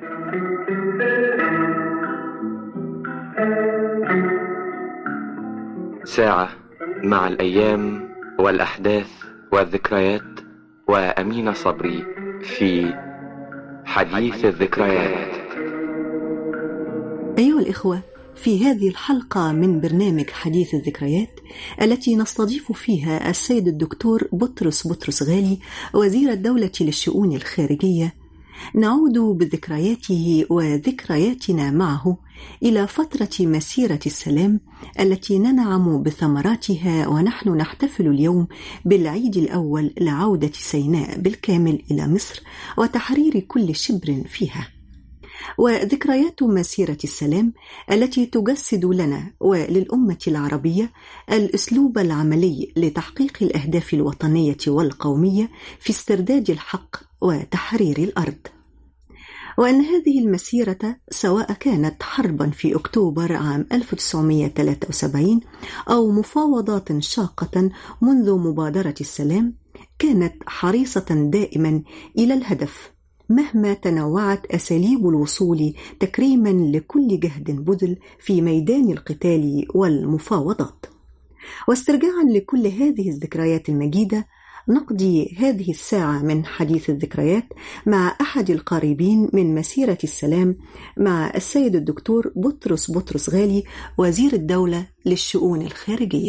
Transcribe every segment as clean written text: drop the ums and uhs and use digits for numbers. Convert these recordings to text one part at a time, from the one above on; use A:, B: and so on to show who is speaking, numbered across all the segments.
A: ساعة مع الأيام والأحداث والذكريات وأمين صبري في حديث الذكريات.
B: أيها الإخوة، في هذه الحلقة من برنامج حديث الذكريات التي نستضيف فيها السيد الدكتور بطرس غالي وزير الدولة للشؤون الخارجية، نعود بذكرياته وذكرياتنا معه إلى فترة مسيرة السلام التي ننعم بثمراتها ونحن نحتفل اليوم بالعيد الأول لعودة سيناء بالكامل إلى مصر وتحرير كل شبر فيها. وذكريات مسيرة السلام التي تجسد لنا وللأمة العربية الأسلوب العملي لتحقيق الأهداف الوطنية والقومية في استرداد الحق وتحرير الأرض. وأن هذه المسيرة سواء كانت حربا في أكتوبر عام 1973 أو مفاوضات شاقة منذ مبادرة السلام، كانت حريصة دائما إلى الهدف مهما تنوعت أساليب الوصول، تكريما لكل جهد بذل في ميدان القتال والمفاوضات. واسترجاعا لكل هذه الذكريات المجيدة، نقضي هذه الساعة من حديث الذكريات مع أحد القريبين من مسيرة السلام، مع السيد الدكتور بطرس غالي وزير الدولة للشؤون الخارجية.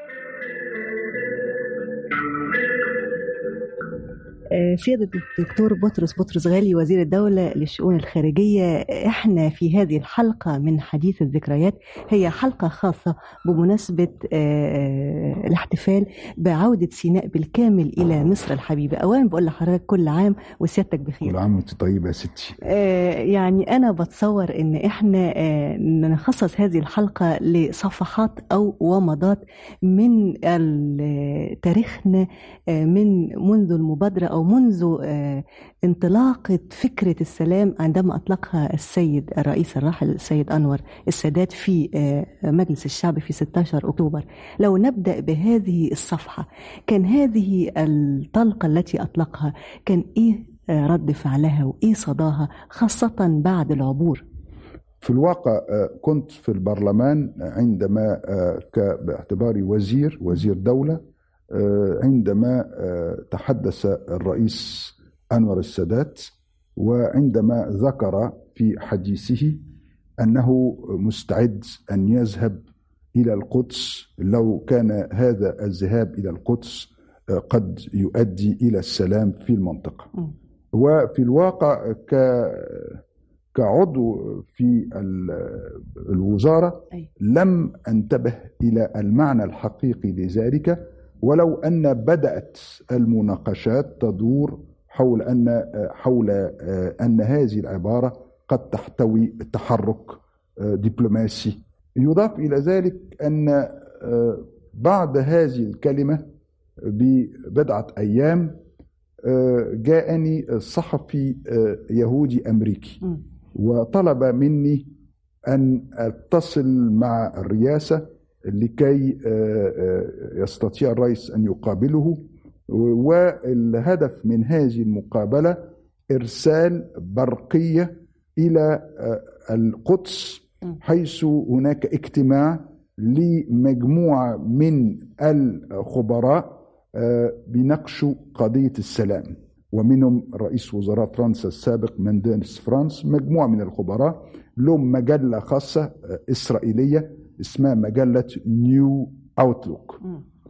B: سيادة الدكتور بطرس غالي وزير الدولة للشؤون الخارجية، احنا في هذه الحلقة من حديث الذكريات هي حلقة خاصة بمناسبة الاحتفال بعودة سيناء بالكامل إلى مصر الحبيبة. أولا بقول لحضرتك كل عام وسيادتك بخير.
C: كل عام وانت طيبة يا ستي.
B: يعني أنا بتصور إن احنا نخصص هذه الحلقة لصفحات أو ومضات من تاريخنا منذ المبادرة أو منذ انطلاقة فكرة السلام عندما أطلقها السيد الرئيس الراحل السيد أنور السادات في مجلس الشعب في 16 أكتوبر. لو نبدأ بهذه الصفحة، كان هذه الطلقة التي أطلقها كان إيه رد فعلها وإيه صداها خاصة بعد العبور؟
C: في الواقع كنت في البرلمان عندما باعتباري وزير دولة، عندما تحدث الرئيس أنور السادات، وعندما ذكر في حديثه أنه مستعد أن يذهب إلى القدس لو كان هذا الذهاب إلى القدس قد يؤدي إلى السلام في المنطقة. وفي الواقع كعضو في الوزارة لم أنتبه إلى المعنى الحقيقي لذلك، ولو أن بدأت المناقشات تدور حول أن هذه العبارة قد تحتوي تحرك دبلوماسي. يضاف إلى ذلك أن بعد هذه الكلمة ببضعة أيام جاءني صحفي يهودي أمريكي وطلب مني أن أتصل مع الرئاسة لكي يستطيع الرئيس أن يقابله، والهدف من هذه المقابلة إرسال برقية إلى القدس، حيث هناك اجتماع لمجموعة من الخبراء بنقشوا قضية السلام، ومنهم رئيس وزراء فرنسا السابق مانديس فرانس. مجموعة من الخبراء لهم مجلة خاصة إسرائيلية اسمها مجلة نيو أوتلوك،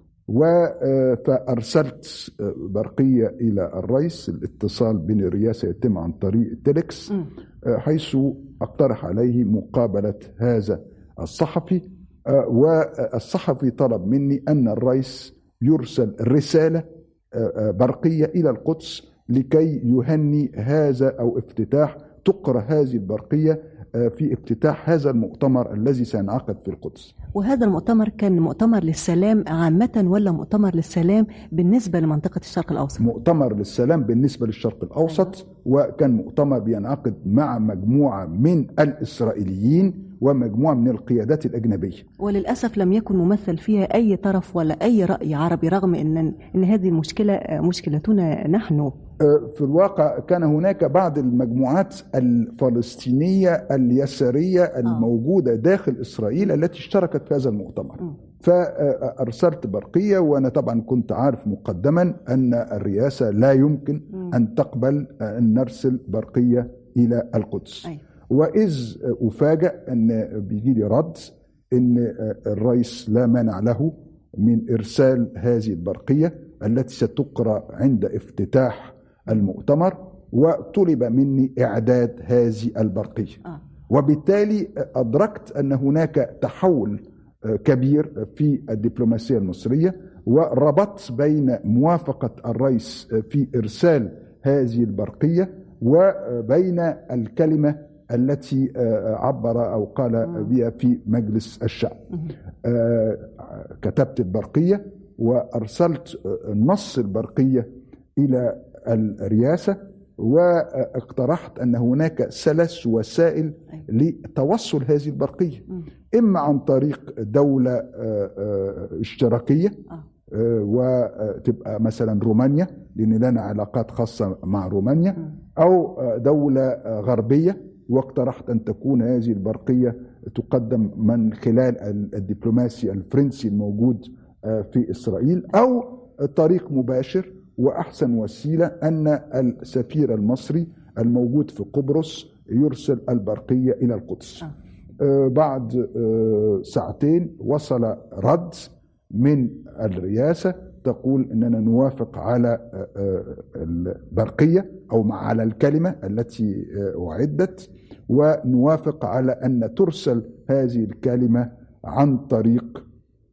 C: فأرسلت برقية إلى الرئيس. الاتصال بين الرئاسة يتم عن طريق التلكس، حيث أقترح عليه مقابلة هذا الصحفي، والصحفي طلب مني أن الرئيس يرسل رسالة برقية إلى القدس لكي يهني هذا أو افتتاح تقرأ هذه البرقية في افتتاح هذا المؤتمر الذي سينعقد في القدس.
B: وهذا المؤتمر كان مؤتمر للسلام عامة ولا مؤتمر للسلام بالنسبة لمنطقة الشرق الأوسط؟
C: مؤتمر للسلام بالنسبة للشرق الأوسط، وكان مؤتمر بينعقد مع مجموعة من الإسرائيليين ومجموعة من القيادات الأجنبية.
B: وللأسف لم يكن ممثل فيها أي طرف ولا أي رأي عربي، رغم أن هذه المشكلة مشكلتنا نحن.
C: في الواقع كان هناك بعض المجموعات الفلسطينية اليسارية الموجودة داخل إسرائيل التي اشتركت في هذا المؤتمر. فأرسلت برقية، وأنا طبعا كنت عارف مقدما أن الرئاسة لا يمكن أن تقبل أن نرسل برقية إلى القدس. وإذ أفاجأ أن بيجي لي رد أن الرئيس لا مانع له من إرسال هذه البرقية التي ستقرأ عند افتتاح المؤتمر، وطلب مني إعداد هذه البرقية. وبالتالي أدركت أن هناك تحول كبير في الدبلوماسية المصرية، وربطت بين موافقة الرئيس في إرسال هذه البرقية وبين الكلمة التي عبر أو قال بها في مجلس الشعب. كتبت البرقية وأرسلت نص البرقية إلى الرئاسة، واقترحت أن هناك 3 وسائل لتوصل هذه البرقية، إما عن طريق دولة اشتراكية وتبقى مثلا رومانيا، لأن لنا علاقات خاصة مع رومانيا، أو دولة غربية، واقترحت أن تكون هذه البرقية تقدم من خلال الدبلوماسي الفرنسي الموجود في إسرائيل، أو طريق مباشر. وأحسن وسيلة أن السفير المصري الموجود في قبرص يرسل البرقية إلى القدس. بعد 2 ساعات وصل رد من الرئاسة تقول أننا نوافق على البرقية أو على الكلمة التي أعدت، ونوافق على أن ترسل هذه الكلمة عن طريق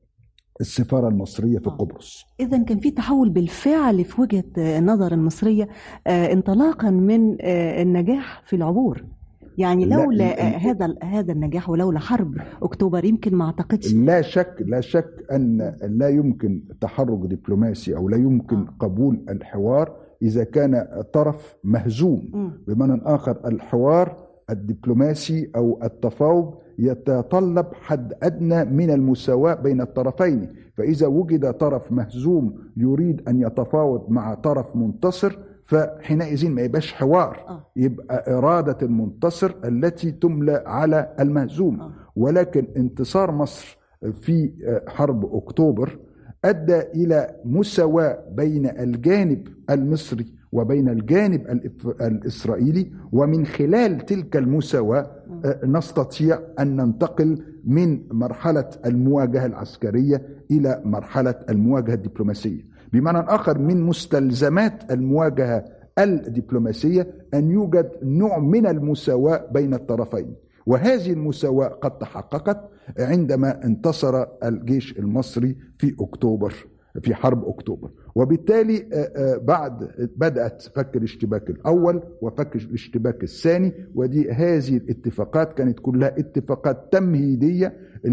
C: السفارة المصرية في قبرص.
B: إذن كان في تحول بالفعل في وجهة النظر المصرية انطلاقا من النجاح في العبور. يعني لولا هذا النجاح ولولا حرب أكتوبر يمكن ما أعتقدش.
C: لا شك أن لا يمكن تحرك دبلوماسي أو لا يمكن قبول الحوار إذا كان طرف مهزوم. بمعنى آخر، الحوار الدبلوماسي أو التفاوض يتطلب حد أدنى من المساواة بين الطرفين، فإذا وجد طرف مهزوم يريد أن يتفاوض مع طرف منتصر فحينئذ ما يبقاش حوار، يبقى إرادة المنتصر التي تملى على المهزوم. ولكن انتصار مصر في حرب أكتوبر أدى إلى مساواة بين الجانب المصري وبين الجانب الإسرائيلي، ومن خلال تلك المساواة نستطيع أن ننتقل من مرحلة المواجهة العسكرية إلى مرحلة المواجهة الدبلوماسية. بمعنى آخر، من مستلزمات المواجهة الدبلوماسية أن يوجد نوع من المساواة بين الطرفين، وهذه المساواة قد تحققت عندما انتصر الجيش المصري في أكتوبر، في حرب أكتوبر. وبالتالي بعد بدأت فك الاشتباك الأول وفك الاشتباك الثاني، ودي هذه الاتفاقات كانت كلها اتفاقات تمهيدية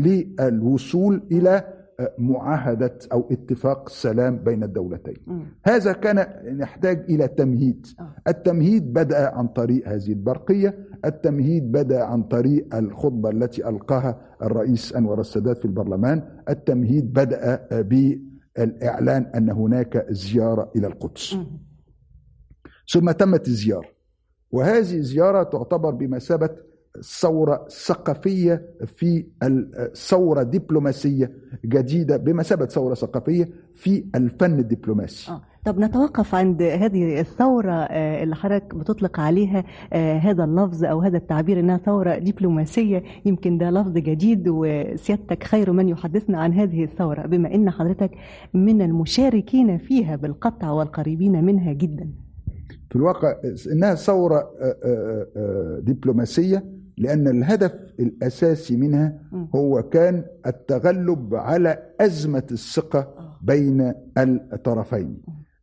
C: للوصول إلى معاهدة أو اتفاق سلام بين الدولتين. هذا كان يحتاج إلى تمهيد. التمهيد بدأ عن طريق هذه البرقية، التمهيد بدأ عن طريق الخطبة التي ألقاها الرئيس أنور السادات في البرلمان، التمهيد بدأ بالإعلان أن هناك زيارة إلى القدس. ثم تمت الزيارة، وهذه الزيارة تعتبر بمثابة ثورة ثقافية في ثورة دبلوماسية جديدة، بمثابة ثورة ثقافية في الفن الدبلوماسي.
B: طب نتوقف عند هذه الثورة اللي حضرتك بتطلق عليها هذا اللفظ أو هذا التعبير إنها ثورة دبلوماسية. يمكن ده لفظ جديد، وسيادتك خير من يحدثنا عن هذه الثورة بما إن حضرتك من المشاركين فيها بالقطع والقريبين منها جدا.
C: في الواقع إنها ثورة دبلوماسية لأن الهدف الأساسي منها هو كان التغلب على أزمة الثقة بين الطرفين،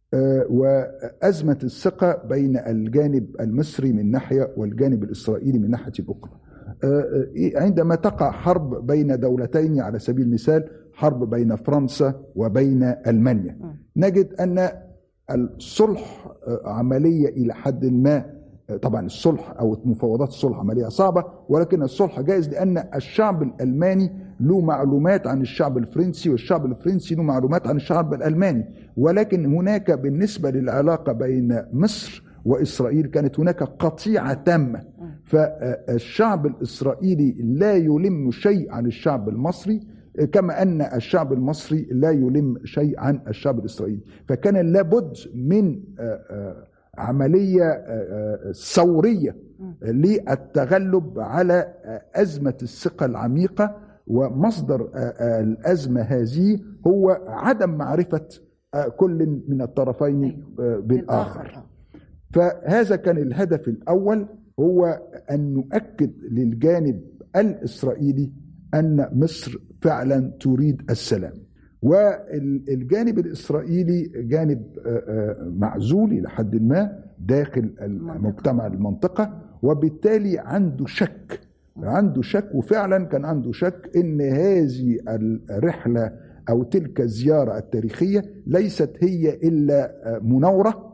C: وأزمة الثقة بين الجانب المصري من ناحية والجانب الإسرائيلي من ناحية أخرى. عندما تقع حرب بين دولتين، على سبيل المثال حرب بين فرنسا وبين ألمانيا، نجد أن الصلح عملية إلى حد ما طبعا الصلح أو مفاوضات الصلح عملية صعبة، ولكن الصلح جائز لأن الشعب الألماني له معلومات عن الشعب الفرنسي، والشعب الفرنسي له معلومات عن الشعب الألماني. ولكن هناك بالنسبة للعلاقة بين مصر وإسرائيل كانت هناك قطيعة تامة، فالشعب الإسرائيلي لا يلم شيء عن الشعب المصري، كما أن الشعب المصري لا يلم شيء عن الشعب الإسرائيلي. فكان لابد من عملية ثورية للتغلب على أزمة الثقة العميقة، ومصدر الأزمة هذه هو عدم معرفة كل من الطرفين بالآخر. فهذا كان الهدف الأول، هو أن نؤكد للجانب الإسرائيلي أن مصر فعلا تريد السلام، والجانب الإسرائيلي جانب معزول إلى حد ما داخل المجتمع المنطقة، وبالتالي عنده شك، وفعلا كان عنده شك إن هذه الرحلة أو تلك الزيارة التاريخية ليست هي إلا مناورة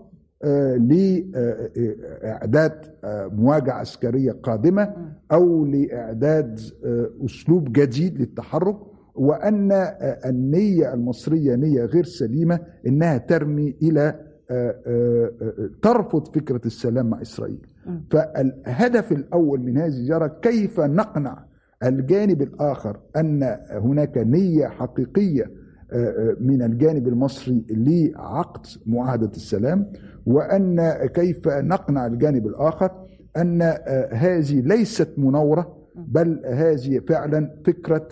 C: لإعداد مواجهة عسكرية قادمة أو لإعداد أسلوب جديد للتحرك، وأن النية المصرية نية غير سليمة، إنها ترمي إلى ترفض فكرة السلام مع إسرائيل. فالهدف الأول من هذه الزيارة كيف نقنع الجانب الآخر أن هناك نية حقيقية من الجانب المصري لعقد معاهدة السلام، وأن كيف نقنع الجانب الآخر أن هذه ليست مناورة، بل هذه فعلا فكرة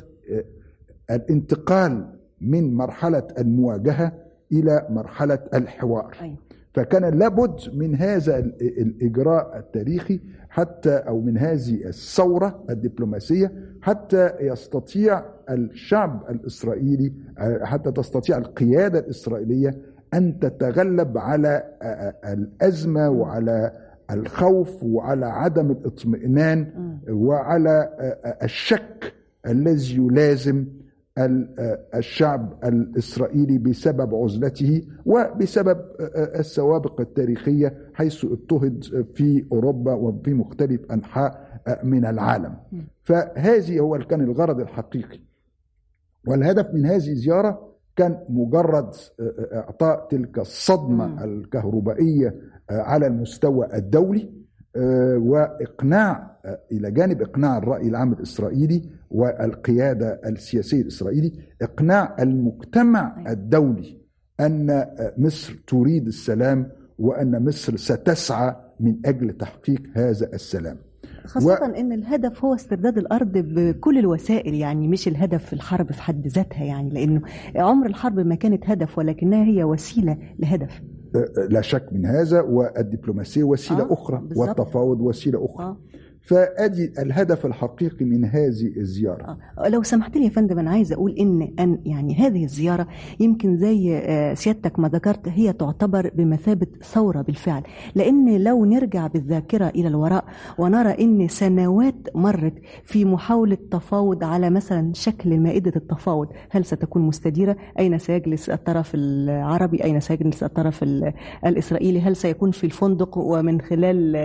C: الانتقال من مرحلة المواجهة إلى مرحلة الحوار. فكان لابد من هذا الإجراء التاريخي أو من هذه الثورة الدبلوماسية حتى يستطيع الشعب الإسرائيلي، حتى تستطيع القيادة الإسرائيلية أن تتغلب على الأزمة وعلى الخوف وعلى عدم الاطمئنان وعلى الشك الذي يلازم الشعب الإسرائيلي بسبب عزلته وبسبب السوابق التاريخية حيث اضطهد في أوروبا وفي مختلف أنحاء من العالم. فهذه هو كان الغرض الحقيقي، والهدف من هذه الزيارة كان مجرد إعطاء تلك الصدمة الكهربائية على المستوى الدولي، وإقناع إلى جانب إقناع الرأي العام الإسرائيلي والقيادة السياسية الإسرائيلي، إقناع المجتمع الدولي أن مصر تريد السلام وأن مصر ستسعى من أجل تحقيق هذا السلام،
B: خاصة أن الهدف هو استرداد الأرض بكل الوسائل، يعني مش الهدف الحرب في حد ذاتها، يعني لأنه عمر الحرب ما كانت هدف ولكنها هي وسيلة لهدف.
C: لا شك من هذا، والدبلوماسية وسيلة أخرى بالزبط. والتفاوض وسيلة أخرى. فأدي الهدف الحقيقي من هذه الزيارة.
B: لو سمحت لي يا فندم، أنا عايز أقول إن يعني هذه الزيارة يمكن زي سيادتك ما ذكرت هي تعتبر بمثابة ثورة بالفعل، لأن لو نرجع بالذاكرة إلى الوراء ونرى إن سنوات مرت في محاولة تفاوض على مثلا شكل مائدة التفاوض، هل ستكون مستديرة؟ أين سيجلس الطرف العربي؟ أين سيجلس الطرف الإسرائيلي؟ هل سيكون في الفندق ومن خلال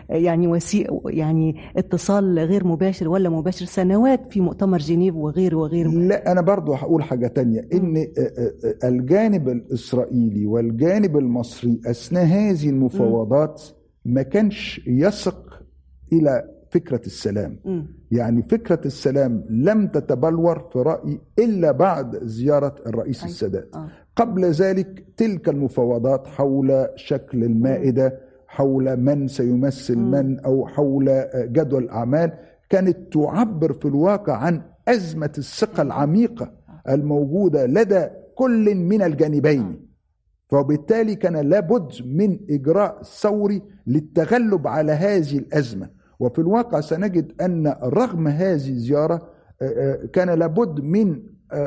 B: يعني اتصال غير مباشر ولا مباشر؟ سنوات في مؤتمر جنيف وغيره.
C: لا، أنا برضو هقول حاجة تانية، إن الجانب الإسرائيلي والجانب المصري أثناء هذه المفاوضات ما كانش يثق إلى فكرة السلام. يعني فكرة السلام لم تتبلور في رأيي إلا بعد زيارة الرئيس السادات. قبل ذلك تلك المفاوضات حول شكل المائدة، حول من سيمثل من، أو حول جدول الأعمال، كانت تعبر في الواقع عن أزمة الثقة العميقة الموجودة لدى كل من الجانبين. فبالتالي كان لابد من إجراء ثوري للتغلب على هذه الأزمة. وفي الواقع سنجد أن رغم هذه الزيارة كان لابد من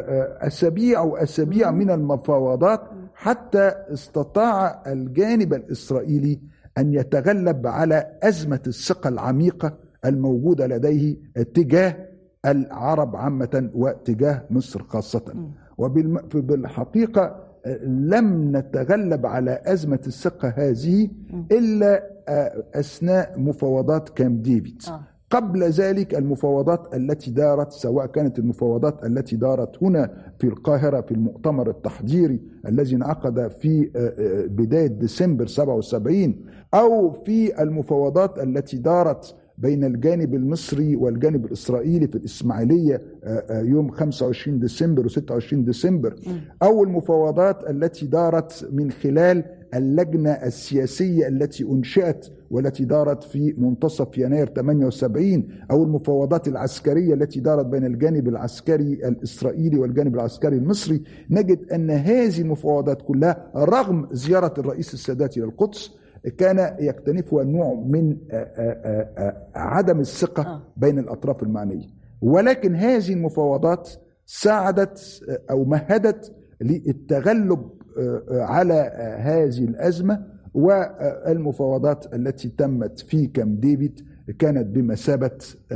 C: أسابيع من المفاوضات حتى استطاع الجانب الإسرائيلي أن يتغلب على أزمة الثقة العميقة الموجودة لديه تجاه العرب عامة وتجاه مصر خاصة. وبالحقيقة لم نتغلب على أزمة الثقة هذه إلا أثناء مفاوضات كامب ديفيد. قبل ذلك المفاوضات التي دارت، سواء كانت المفاوضات التي دارت هنا في القاهرة في المؤتمر التحضيري الذي انعقد في بداية ديسمبر 77، أو في المفاوضات التي دارت بين الجانب المصري والجانب الإسرائيلي في الإسماعيلية يوم 25 ديسمبر و26 ديسمبر، أو المفاوضات التي دارت من خلال اللجنة السياسية التي أنشئت والتي دارت في منتصف يناير 78، أو المفاوضات العسكرية التي دارت بين الجانب العسكري الإسرائيلي والجانب العسكري المصري، نجد أن هذه المفاوضات كلها رغم زيارة الرئيس السادات إلى القدس كان يكتنفها نوع من عدم الثقة بين الأطراف المعنية. ولكن هذه المفاوضات ساعدت أو مهدت للتغلب على هذه الأزمة، والمفاوضات التي تمت في كامب ديفيد كانت بمثابة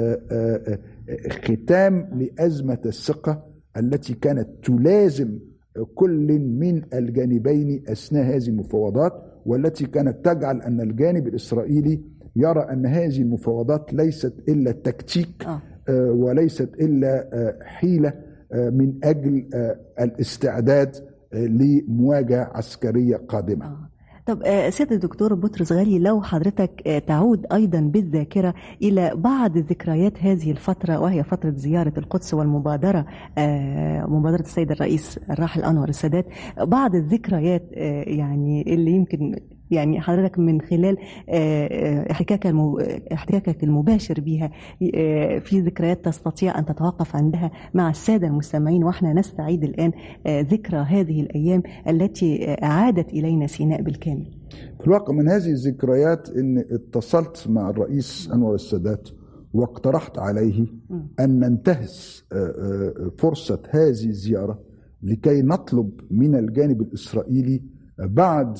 C: ختام لأزمة الثقة التي كانت تلازم كل من الجانبين أثناء هذه المفاوضات، والتي كانت تجعل أن الجانب الإسرائيلي يرى أن هذه المفاوضات ليست إلا تكتيك وليست إلا حيلة من أجل الاستعداد لمواجهة عسكرية قادمة.
B: طب سيادة الدكتور بطرس غالي، لو حضرتك تعود أيضا بالذاكرة إلى بعض ذكريات هذه الفترة، وهي فترة زيارة القدس والمبادرة مبادرة السيد الرئيس الراحل أنور السادات، بعض الذكريات يعني اللي يمكن يعني حضرتك من خلال احتكاكك المباشر بها في ذكريات تستطيع أن تتوقف عندها مع السادة المستمعين، وإحنا نستعيد الآن ذكرى هذه الأيام التي أعادت إلينا سيناء بالكامل.
C: في الواقع من هذه الذكريات أن اتصلت مع الرئيس أنور السادات واقترحت عليه أن ننتهز فرصة هذه الزيارة لكي نطلب من الجانب الإسرائيلي بعض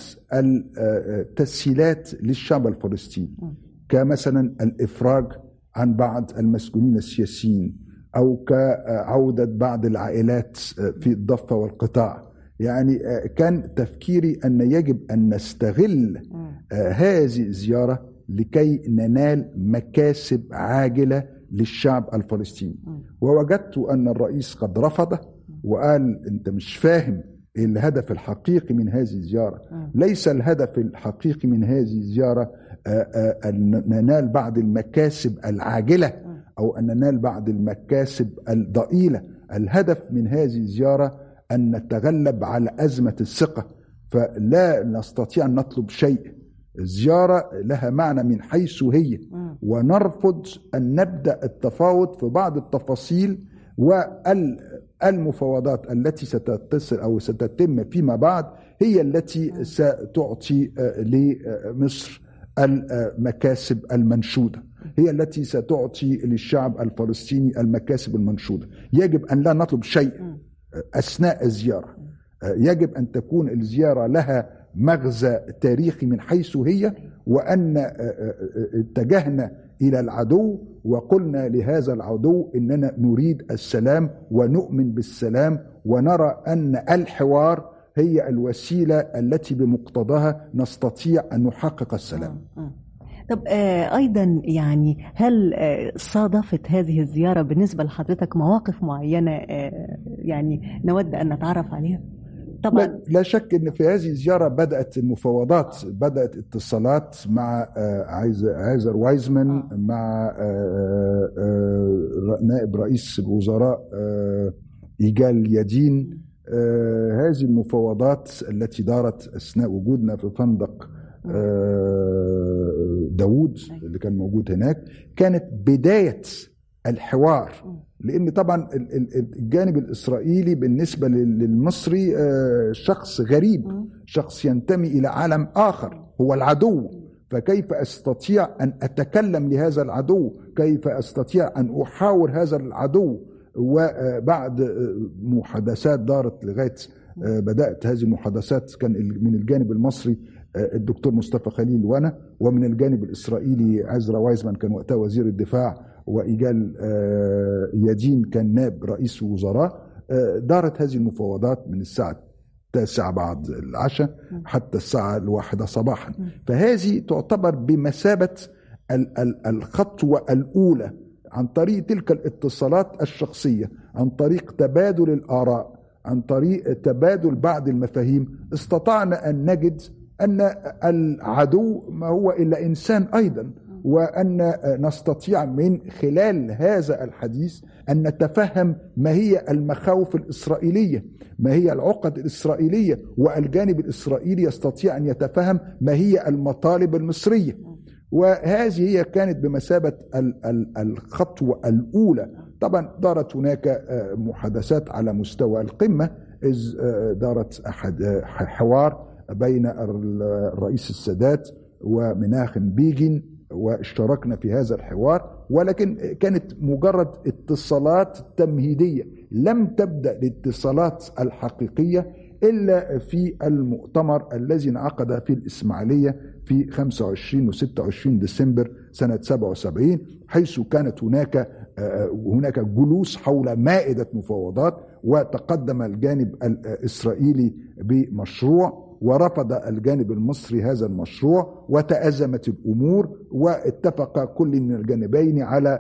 C: التسهيلات للشعب الفلسطيني، كمثلا الإفراج عن بعض المسجونين السياسيين، أو كعودة بعض العائلات في الضفة والقطاع. يعني كان تفكيري أن يجب أن نستغل هذه الزيارة لكي ننال مكاسب عاجلة للشعب الفلسطيني. ووجدت أن الرئيس قد رفض وقال أنت مش فاهم الهدف الحقيقي من هذه الزيارة. ليس الهدف الحقيقي من هذه الزيارة أن ننال بعض المكاسب العاجلة أو أن ننال بعض المكاسب الضئيلة. الهدف من هذه الزيارة أن نتغلب على أزمة الثقة، فلا نستطيع أن نطلب شيء. الزيارة لها معنى من حيث هي، ونرفض أن نبدأ التفاوض في بعض التفاصيل والمفاوضات التي ستتصل أو ستتم فيما بعد هي التي ستعطي لمصر المكاسب المنشودة، هي التي ستعطي للشعب الفلسطيني المكاسب المنشودة. يجب أن لا نطلب شيء أثناء الزيارة، يجب أن تكون الزيارة لها مغزى تاريخي من حيث هي، وأن اتجهنا إلى العدو وقلنا لهذا العدو إننا نريد السلام ونؤمن بالسلام، ونرى أن الحوار هي الوسيلة التي بمقتضاها نستطيع أن نحقق السلام.
B: طب أيضا يعني هل صادفت هذه الزيارة بالنسبة لحضرتك مواقف معينة يعني نود أن نتعرف عليها؟
C: طبعا لا شك أن في هذه الزيارة بدأت المفاوضات، بدأت اتصالات مع عايزر وايزمان، مع نائب رئيس الوزراء إيجال يدين. هذه المفاوضات التي دارت أثناء وجودنا في فندق داوود اللي كان موجود هناك كانت بداية الحوار، لأن طبعا الجانب الإسرائيلي بالنسبة للمصري شخص غريب، شخص ينتمي إلى عالم آخر، هو العدو. فكيف أستطيع أن أتكلم لهذا العدو؟ كيف أستطيع أن أحاور هذا العدو؟ وبعد محادثات دارت لغاية بدأت هذه المحادثات كان من الجانب المصري الدكتور مصطفى خليل وأنا، ومن الجانب الإسرائيلي عزرا وايزمان كان وقتها وزير الدفاع، وإيجال يدين كان نائب رئيس وزراء. دارت هذه المفاوضات من الساعة 9 بعد العشاء حتى الساعة 1 صباحا. فهذه تعتبر بمثابة الخطوة الأولى عن طريق تلك الاتصالات الشخصية، عن طريق تبادل الآراء، عن طريق تبادل بعض المفاهيم، استطعنا أن نجد أن العدو ما هو إلا إنسان أيضا، وأن نستطيع من خلال هذا الحديث أن نتفهم ما هي المخاوف الإسرائيلية، ما هي العقد الإسرائيلية، والجانب الإسرائيلي يستطيع أن يتفهم ما هي المطالب المصرية. وهذه هي كانت بمثابة الخطوة الأولى. طبعا دارت هناك محادثات على مستوى القمة، إذ دارت حوار بين الرئيس السادات ومناخم بيجين، واشتركنا في هذا الحوار، ولكن كانت مجرد اتصالات تمهيدية، لم تبدأ الاتصالات الحقيقية إلا في المؤتمر الذي انعقد في الإسماعيلية في 25 و 26 ديسمبر سنة 77، حيث كانت هناك جلوس حول مائدة مفاوضات، وتقدم الجانب الإسرائيلي بمشروع ورفض الجانب المصري هذا المشروع، وتأزمت الأمور، واتفق كل من الجانبين على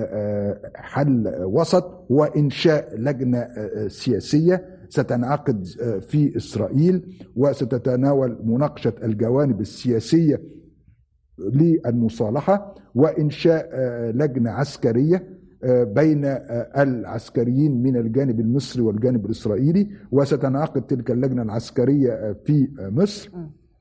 C: حل وسط وإنشاء لجنة سياسية ستنعقد في إسرائيل، وستتناول مناقشة الجوانب السياسية للمصالحة، وإنشاء لجنة عسكرية بين العسكريين من الجانب المصري والجانب الإسرائيلي، وستنعقد تلك اللجنة العسكرية في مصر.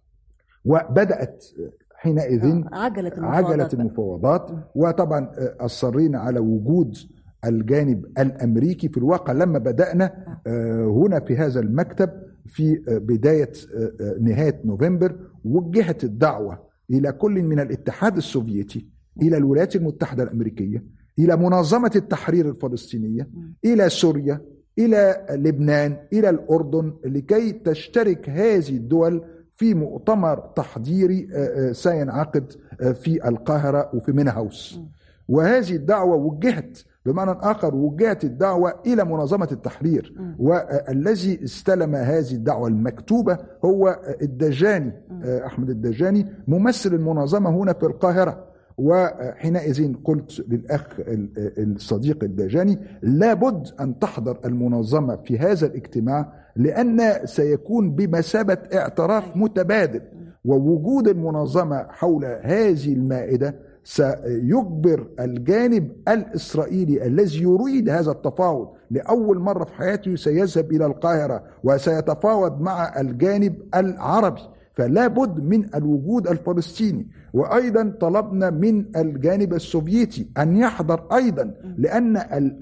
C: وبدأت حينئذ عجلة المفاوضات، وطبعا أصرينا على وجود الجانب الأمريكي. في الواقع لما بدأنا هنا في هذا المكتب في بداية نهاية نوفمبر، وجهت الدعوة إلى كل من الاتحاد السوفيتي، إلى الولايات المتحدة الأمريكية، إلى منظمة التحرير الفلسطينية، إلى سوريا، إلى لبنان، إلى الأردن، لكي تشترك هذه الدول في مؤتمر تحضيري سينعقد في القاهرة وفي مينهاوس. وهذه الدعوة وجهت، بمعنى آخر وجهت الدعوة إلى منظمة التحرير، والذي استلم هذه الدعوة المكتوبة هو الدجاني، أحمد الدجاني، ممثل المنظمة هنا في القاهرة. وحينئذ قلت للأخ الصديق الدجاني لابد أن تحضر المنظمة في هذا الاجتماع، لأن سيكون بمثابة اعتراف متبادل، ووجود المنظمة حول هذه المائدة سيجبر الجانب الإسرائيلي الذي يريد هذا التفاوض لأول مرة في حياته سيذهب إلى القاهرة وسيتفاوض مع الجانب العربي، فلا بد من الوجود الفلسطيني. وأيضا طلبنا من الجانب السوفيتي أن يحضر أيضا، لأن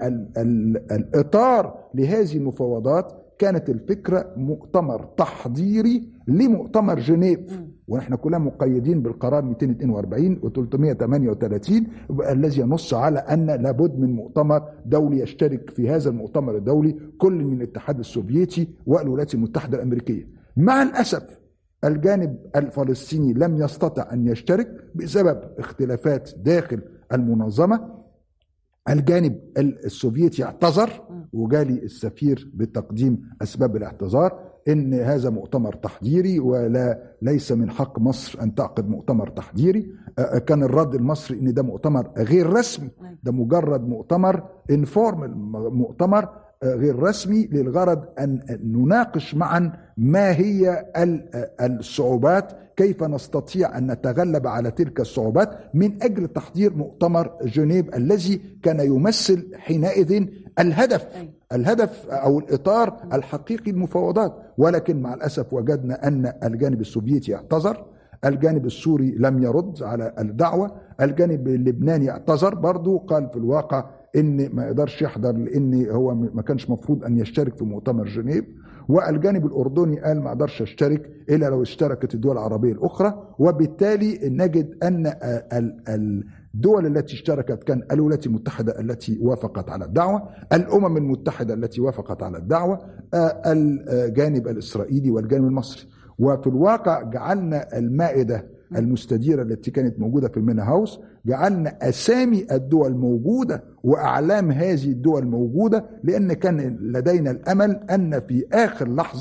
C: الإطار لهذه المفاوضات كانت الفكرة مؤتمر تحضيري لمؤتمر جنيف، ونحن كلنا مقيدين بالقرار 242 و 338 الذي ينص على أن لابد من مؤتمر دولي يشترك في هذا المؤتمر الدولي كل من الاتحاد السوفيتي والولايات المتحدة الأمريكية. مع الأسف الجانب الفلسطيني لم يستطع أن يشترك بسبب اختلافات داخل المنظمة. الجانب السوفيتي اعتذر، وجالي السفير بتقديم أسباب الاعتذار، إن هذا مؤتمر تحضيري وليس من حق مصر أن تعقد مؤتمر تحضيري. كان الرد المصري إن ده مؤتمر غير رسمي، ده مجرد مؤتمر انفورمال، مؤتمر غير رسمي للغرض أن نناقش معا ما هي الصعوبات، كيف نستطيع أن نتغلب على تلك الصعوبات من أجل تحضير مؤتمر جنيف الذي كان يمثل حينئذ الهدف أو الإطار الحقيقي للمفاوضات. ولكن مع الأسف وجدنا أن الجانب السوفيتي اعتذر، الجانب السوري لم يرد على الدعوة، الجانب اللبناني اعتذر برضو، قال في الواقع إن ما يقدرش يحضر لأن هو ما كانش مفروض أن يشترك في مؤتمر جنيف، والجانب الأردني قال ما أقدرش أشترك إلا لو اشتركت الدول العربية الأخرى. وبالتالي نجد أن الدول التي اشتركت كان الولايات المتحدة التي وافقت على الدعوة، الأمم المتحدة التي وافقت على الدعوة، الجانب الإسرائيلي والجانب المصري. وفي الواقع جعلنا المائدة المستديرة التي كانت موجودة في المينهاوس، جعلنا أسامي الدول موجودة وأعلام هذه الدول موجودة، لأن كان لدينا الأمل أن في آخر لحظة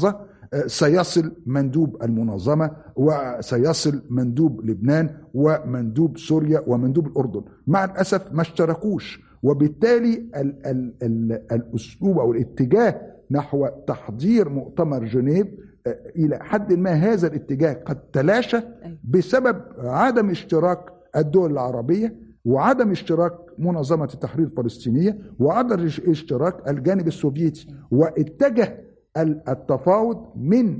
C: سيصل مندوب المنظمة وسيصل مندوب لبنان ومندوب سوريا ومندوب الأردن. مع الأسف ما اشتركوش، وبالتالي الأسلوب أو الاتجاه نحو تحضير مؤتمر جنيف إلى حد ما هذا الاتجاه قد تلاشى بسبب عدم اشتراك الدول العربية وعدم اشتراك منظمة التحرير الفلسطينية وعدم اشتراك الجانب السوفيتي، واتجه التفاوض من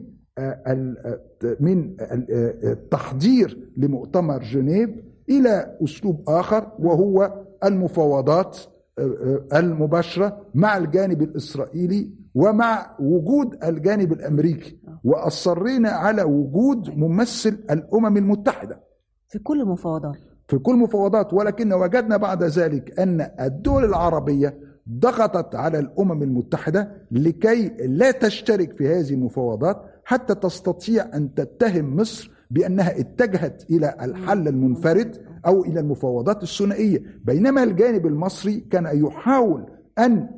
C: التحضير لمؤتمر جنيف إلى أسلوب آخر، وهو المفاوضات المباشرة مع الجانب الإسرائيلي ومع وجود الجانب الأمريكي. وأصرينا على وجود ممثل الأمم المتحدة
B: في كل المفاوضات،
C: ولكن وجدنا بعد ذلك أن الدول العربية ضغطت على الأمم المتحدة لكي لا تشترك في هذه المفاوضات، حتى تستطيع أن تتهم مصر بأنها اتجهت إلى الحل المنفرد أو إلى المفاوضات الثنائية، بينما الجانب المصري كان يحاول أن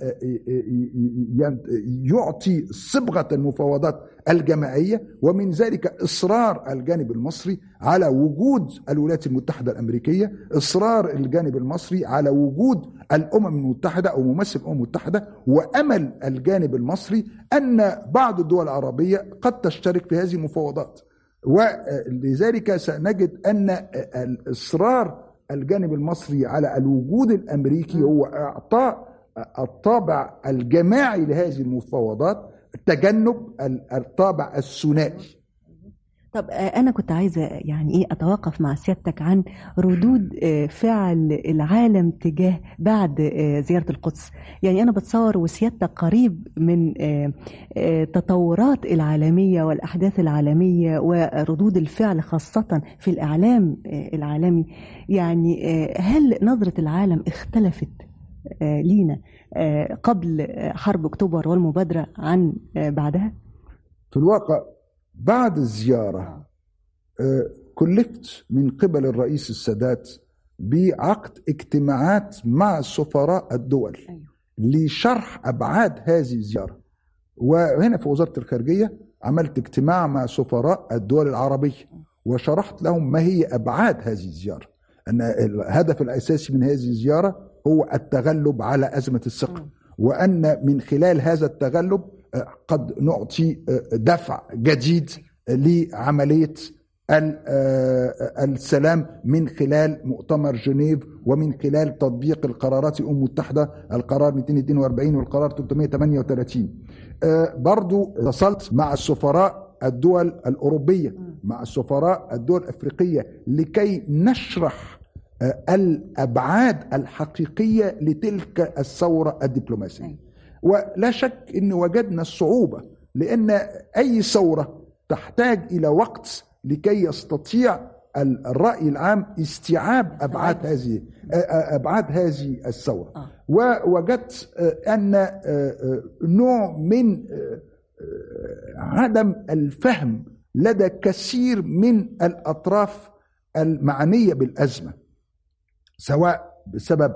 C: يعطي صبغة المفاوضات الجماعية، ومن ذلك إصرار الجانب المصري على وجود الولايات المتحدة الأمريكية، إصرار الجانب المصري على وجود الأمم المتحدة أو ممثل الأمم المتحدة، وأمل الجانب المصري أن بعض الدول العربية قد تشترك في هذه المفاوضات. ولذلك سنجد أن الإصرار الجانب المصري على الوجود الأمريكي هو إعطاء الطابع الجماعي لهذه المفاوضات، تجنب الطابع الثنائي.
B: طب أنا كنت عايزة يعني أتوقف مع سيادتك عن ردود فعل العالم تجاه بعد زيارة القدس. يعني أنا بتصور وسيادتك قريب من تطورات العالمية والأحداث العالمية وردود الفعل خاصة في الإعلام العالمي، يعني هل نظرة العالم اختلفت لينا قبل حرب أكتوبر والمبادرة عن بعدها؟
C: في الواقع بعد الزيارة كلفت من قبل الرئيس السادات بعقد اجتماعات مع سفراء الدول لشرح أبعاد هذه الزيارة. وهنا في وزارة الخارجية عملت اجتماع مع سفراء الدول العربية وشرحت لهم ما هي أبعاد هذه الزيارة، أن الهدف الأساسي من هذه الزيارة هو التغلب على أزمة الثقة، وأن من خلال هذا التغلب قد نعطي دفع جديد لعملية السلام من خلال مؤتمر جنيف ومن خلال تطبيق القرارات الأمم المتحدة، القرار 242 والقرار 338. برضو اتصلت مع السفراء الدول الأوروبية، مع السفراء الدول الأفريقية، لكي نشرح الأبعاد الحقيقية لتلك الثورة الدبلوماسية. ولا شك أن وجدنا الصعوبة، لأن أي ثورة تحتاج إلى وقت لكي يستطيع الرأي العام استيعاب أبعاد هذه الثورة. ووجدت أن نوع من عدم الفهم لدى كثير من الأطراف المعنية بالأزمة، سواء بسبب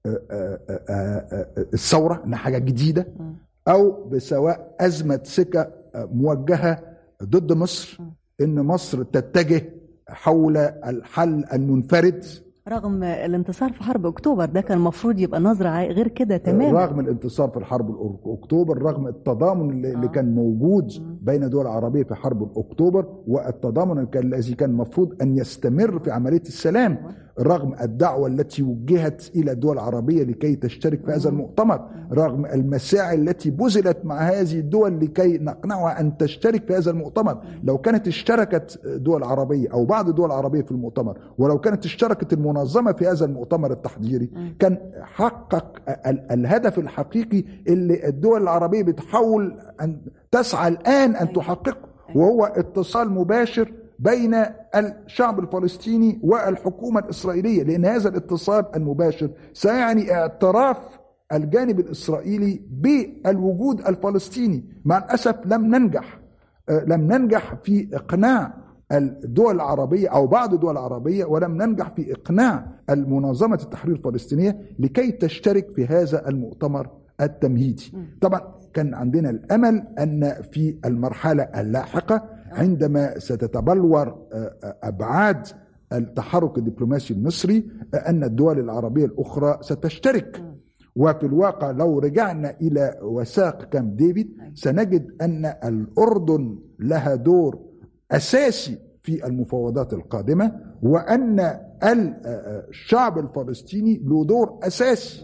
C: الثورة إنها حاجة جديدة، أو بسواء أزمة ثقة موجهة ضد مصر، إن مصر تتجه حول الحل المنفرد
B: رغم الانتصار في حرب أكتوبر. ده كان المفروض يبقى نظرة غير كده تماما.
C: رغم الانتصار في حرب أكتوبر، رغم التضامن اللي كان موجود بين الدول العربية في حرب أكتوبر، والتضامن الذي كان المفروض أن يستمر في عملية السلام، رغم الدعوة التي وجهت إلى الدول العربية لكي تشترك في هذا المؤتمر، رغم المساعي التي بذلت مع هذه الدول لكي نقنعها أن تشترك في هذا المؤتمر. لو كانت اشتركت دول عربية أو بعض الدول العربية في المؤتمر، ولو كانت اشتركت المنظمة في هذا المؤتمر التحضيري، كان حقق الهدف الحقيقي اللي الدول العربية بتحاول أن تسعى الآن أن تحققه، وهو اتصال مباشر بين الشعب الفلسطيني والحكومة الإسرائيلية، لأن هذا الاتصال المباشر سيعني اعتراف الجانب الإسرائيلي بالوجود الفلسطيني. مع الأسف لم ننجح في إقناع الدول العربية أو بعض الدول العربية، ولم ننجح في إقناع المنظمة التحرير الفلسطينية لكي تشترك في هذا المؤتمر التمهيدي. طبعا كان عندنا الأمل أن في المرحلة اللاحقة عندما ستتبلور أبعاد التحرك الدبلوماسي المصري أن الدول العربية الأخرى ستشترك. وفي الواقع لو رجعنا إلى وثائق كامب ديفيد سنجد أن الأردن لها دور أساسي في المفاوضات القادمة، وأن الشعب الفلسطيني له دور أساسي.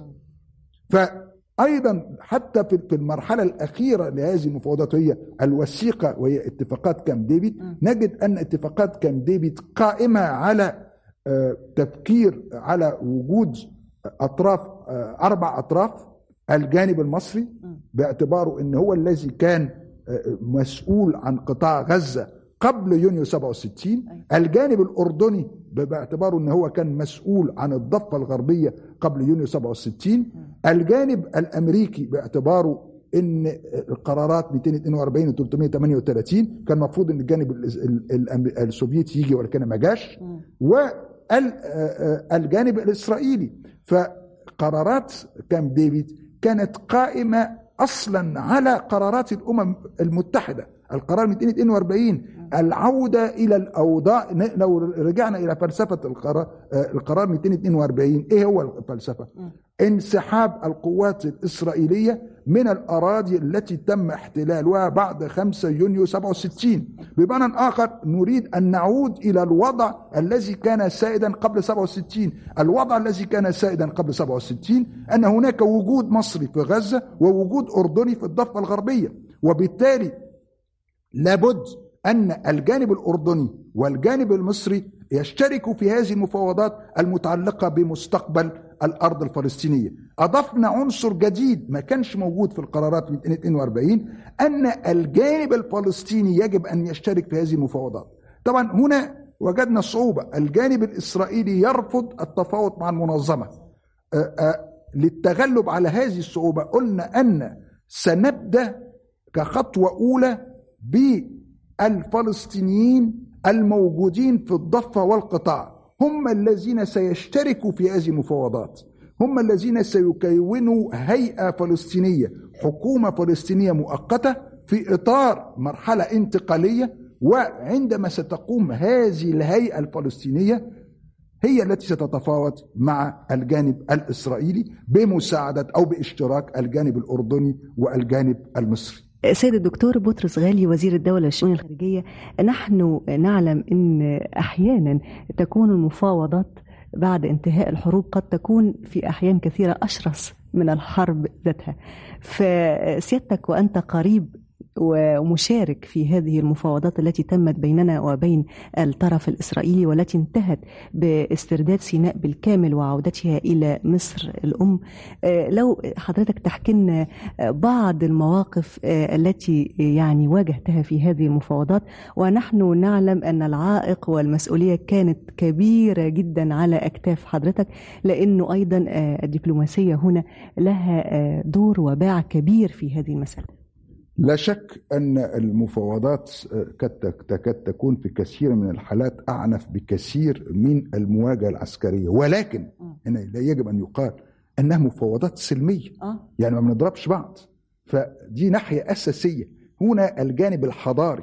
C: فأيضا حتى في المرحلة الأخيرة لهذه المفاوضات هي الوثيقة وهي اتفاقات كامب ديفيد، نجد أن اتفاقات كامب ديفيد قائمة على تفكير على وجود أطراف، 4 أطراف. الجانب المصري باعتباره أنه هو الذي كان مسؤول عن قطاع غزة قبل يونيو 67، الجانب الأردني باعتباره أنه هو كان مسؤول عن الضفة الغربية قبل يونيو 67، الجانب الأمريكي باعتباره أن القرارات 242 و 338 كان مفروض أن الجانب السوفيتي يجي ولكن ما جاش، والجانب الإسرائيلي. فقرارات كامب ديفيد كانت قائمة أصلا على قرارات الأمم المتحدة. القرار 242 العودة إلى الأوضاع. لو رجعنا إلى فلسفة القرار 242 إيه هو الفلسفة؟ انسحاب القوات الإسرائيلية من الأراضي التي تم احتلالها بعد 5 يونيو 67. بمعنى آخر نريد أن نعود إلى الوضع الذي كان سائدا قبل 67. الوضع الذي كان سائدا قبل 67 أن هناك وجود مصري في غزة ووجود أردني في الضفة الغربية، وبالتالي لابد أن الجانب الأردني والجانب المصري يشتركوا في هذه المفاوضات المتعلقة بمستقبل الأرض الفلسطينية. أضفنا عنصر جديد ما كانش موجود في القرارات 242، أن الجانب الفلسطيني يجب أن يشترك في هذه المفاوضات. طبعا هنا وجدنا صعوبة، الجانب الإسرائيلي يرفض التفاوض مع المنظمة. للتغلب على هذه الصعوبة قلنا أن سنبدأ كخطوة أولى بالفلسطينيين الموجودين في الضفة والقطاع، هم الذين سيشتركوا في هذه المفاوضات، هم الذين سيكونوا هيئة فلسطينية، حكومة فلسطينية مؤقتة في إطار مرحلة انتقالية. وعندما ستقوم هذه الهيئة الفلسطينية هي التي ستتفاوض مع الجانب الإسرائيلي بمساعدة أو باشتراك الجانب الأردني والجانب المصري.
B: سيد الدكتور بطرس غالي وزير الدولة للشؤون الخارجية، نحن نعلم أن أحيانا تكون المفاوضات بعد انتهاء الحروب قد تكون في أحيان كثيرة أشرس من الحرب ذاتها، فسيادتك وأنت قريب ومشارك في هذه المفاوضات التي تمت بيننا وبين الطرف الإسرائيلي والتي انتهت باسترداد سيناء بالكامل وعودتها إلى مصر الأم، لو حضرتك تحكي لنا بعض المواقف التي يعني واجهتها في هذه المفاوضات، ونحن نعلم أن العائق والمسؤولية كانت كبيرة جدا على أكتاف حضرتك، لأنه أيضا الدبلوماسية هنا لها دور وباع كبير في هذه المسألة.
C: لا شك أن المفاوضات تكاد تكون في كثير من الحالات أعنف بكثير من المواجهة العسكرية، ولكن هنا لا يجب أن يقال أنها مفاوضات سلمية، يعني ما بنضربش بعض، فدي ناحية أساسية. هنا الجانب الحضاري،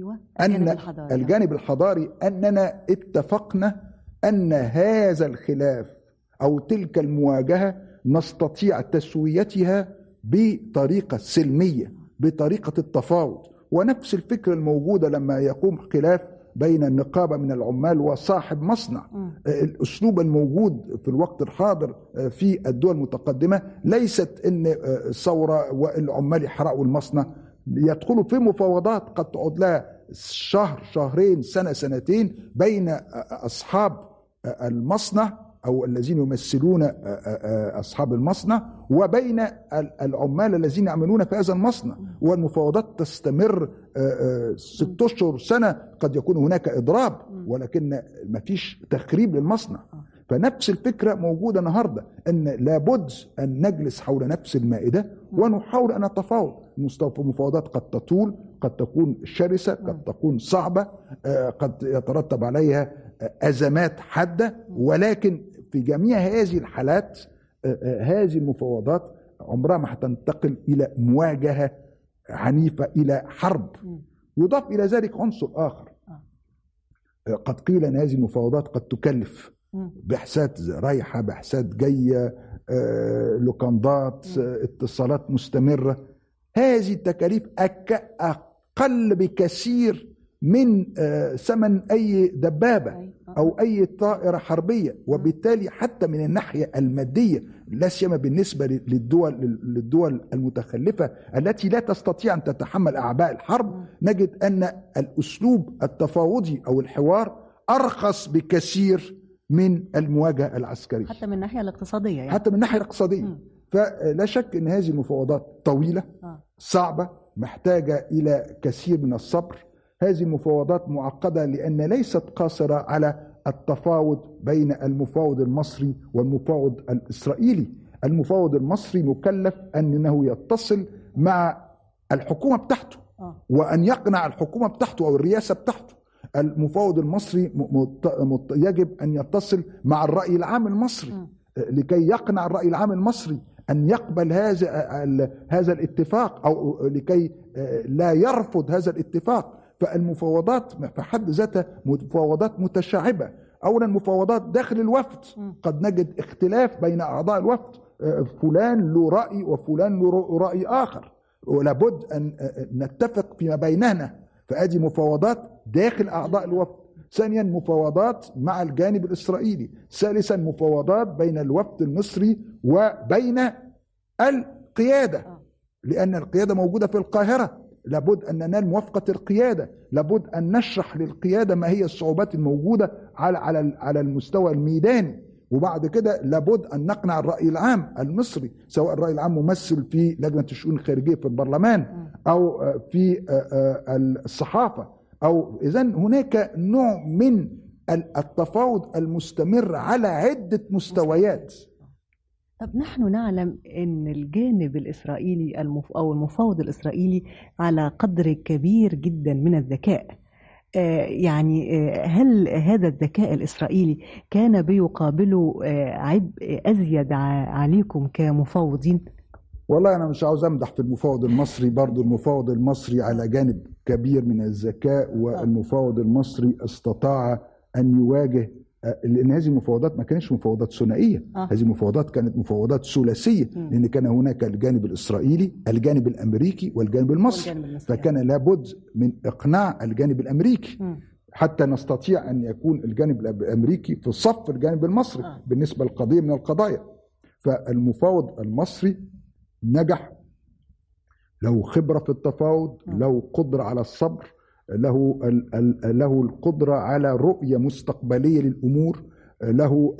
C: الجانب الحضاري أننا اتفقنا أن هذا الخلاف أو تلك المواجهة نستطيع تسويتها بطريقة سلمية، بطريقة التفاوض. ونفس الفكرة الموجودة لما يقوم خلاف بين النقابة من العمال وصاحب مصنع، الأسلوب الموجود في الوقت الحاضر في الدول المتقدمة ليست أن الثورة والعمال يحرقوا المصنع، يدخلوا في مفاوضات قد تقعد لها شهر، شهرين، سنة، سنتين بين أصحاب المصنع أو الذين يمثلون أصحاب المصنع وبين العمال الذين يعملون في هذا المصنع، والمفاوضات تستمر 6 أشهر، سنة، قد يكون هناك إضراب ولكن ما فيش تخريب للمصنع. فنفس الفكرة موجودة النهاردة، أن لابد أن نجلس حول نفس المائدة ونحاول أن نتفاوض. المفاوضات قد تطول، قد تكون شرسة، قد تكون صعبة، قد يترتب عليها أزمات حادة، ولكن في جميع هذه الحالات هذه المفاوضات عمرها ما هتنتقل إلى مواجهة عنيفة إلى حرب. يضاف إلى ذلك عنصر آخر، قد قيل أن هذه المفاوضات قد تكلف بعثات رايحة، بعثات جاية، لوكندات، اتصالات مستمرة. هذه التكاليف أقل بكثير من ثمن أي دبابة أو أي طائرة حربية، وبالتالي حتى من الناحية المادية لا سيما بالنسبة للدول المتخلفة التي لا تستطيع أن تتحمل أعباء الحرب، نجد أن الأسلوب التفاوضي أو الحوار أرخص بكثير من المواجهة العسكرية،
B: حتى من الناحية الاقتصادية يعني.
C: حتى من الناحية الاقتصادية. فلا شك أن هذه المفاوضات طويلة، صعبة، محتاجة إلى كثير من الصبر. هذه المفاوضات معقدة لأن ليست قاصرة على التفاوض بين المفاوض المصري والمفاوض الإسرائيلي. المفاوض المصري مكلف أنه يتصل مع الحكومة بتاعته وأن يقنع الحكومة بتاعته أو الرئاسة بتاعته. المفاوض المصري يجب أن يتصل مع الرأي العام المصري لكي يقنع الرأي العام المصري أن يقبل هذا الاتفاق، أو لكي لا يرفض هذا الاتفاق. فالمفاوضات في حد ذاتها مفاوضات متشعبة. أولا مفاوضات داخل الوفد، قد نجد اختلاف بين أعضاء الوفد، فلان له رأي وفلان له رأي آخر، ولابد أن نتفق فيما بيننا. فهذه مفاوضات داخل أعضاء الوفد. ثانيا مفاوضات مع الجانب الإسرائيلي. ثالثا مفاوضات بين الوفد المصري وبين القيادة، لأن القيادة موجودة في القاهرة، لابد أن ننال موافقة القيادة، لابد أن نشرح للقيادة ما هي الصعوبات الموجودة على المستوى الميداني، وبعد كده لابد أن نقنع الرأي العام المصري، سواء الرأي العام ممثل في لجنة الشؤون الخارجية في البرلمان أو في الصحافة، أو إذن هناك نوع من التفاوض المستمر على عدة مستويات.
B: طب نحن نعلم أن الجانب الإسرائيلي أو المفاوض الإسرائيلي على قدر كبير جدا من الذكاء. يعني هل هذا الذكاء الإسرائيلي كان بيقابله عبء أزيد عليكم كمفاوضين؟
C: والله أنا مش عاوز أمدح في المفاوض المصري، برضو المفاوض المصري على جانب كبير من الذكاء، والمفاوض المصري استطاع أن يواجه، لأن هذه المفاوضات ما كانتش مفاوضات ثنائية، هذه المفاوضات كانت مفاوضات ثلاثية، لأن كان هناك الجانب الإسرائيلي، الجانب الأمريكي، والجانب المصري، فكان لابد من إقناع الجانب الأمريكي حتى نستطيع أن يكون الجانب الأمريكي في صف الجانب المصري بالنسبة للقضية من القضايا. فالمفاوض المصري نجح، له خبرة في التفاوض، له قدرة على الصبر، له القدرة على رؤية مستقبلية للأمور، له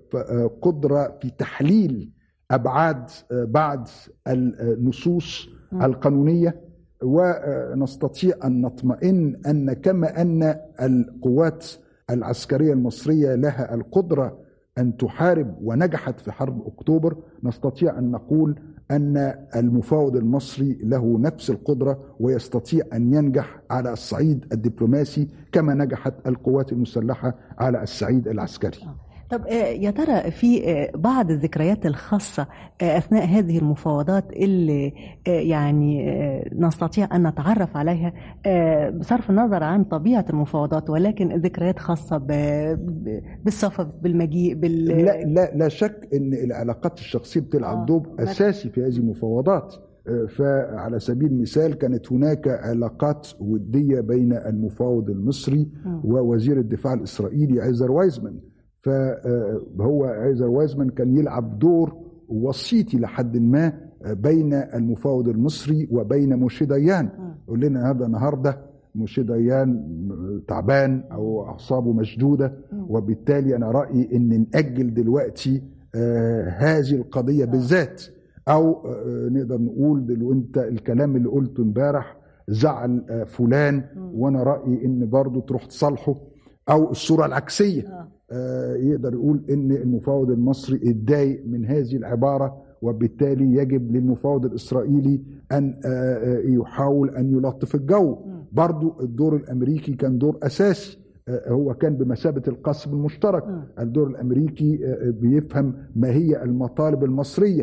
C: قدرة في تحليل أبعاد بعض النصوص القانونية. ونستطيع أن نطمئن أن كما أن القوات العسكرية المصرية لها القدرة أن تحارب ونجحت في حرب أكتوبر، نستطيع أن نقول أن المفاوض المصري له نفس القدرة ويستطيع أن ينجح على الصعيد الدبلوماسي كما نجحت القوات المسلحة على الصعيد العسكري.
B: طب يا ترى في بعض الذكريات الخاصة أثناء هذه المفاوضات اللي يعني نستطيع أن نتعرف عليها بصرف النظر عن طبيعة المفاوضات، ولكن ذكريات خاصة بالسفر، بالمجيء،
C: لا شك أن العلاقات الشخصية بتلعب دور أساسي في هذه المفاوضات. فعلى سبيل المثال كانت هناك علاقات ودية بين المفاوض المصري ووزير الدفاع الإسرائيلي عيزر وايزمان. فهو عيزر وايزمان كان يلعب دور وسيطي لحد ما بين المفاوض المصري وبين موشي ديان. يقول لنا هذا النهارده موشي ديان تعبان او اعصابه مشدوده، وبالتالي انا رايي ان ناجل دلوقتي هذه القضيه بالذات، او نقدر نقول انت الكلام اللي قلته امبارح زعل فلان وانا رايي ان برضه تروح تصالحه، او الصوره العكسيه. يقدر يقول ان المفاوض المصري اتضايق من هذه العبارة، وبالتالي يجب للمفاوض الإسرائيلي أن يحاول أن يلطف الجو. برضو الدور الأمريكي كان دور أساسي، هو كان بمثابة القاسم المشترك. الدور الأمريكي بيفهم ما هي المطالب المصرية،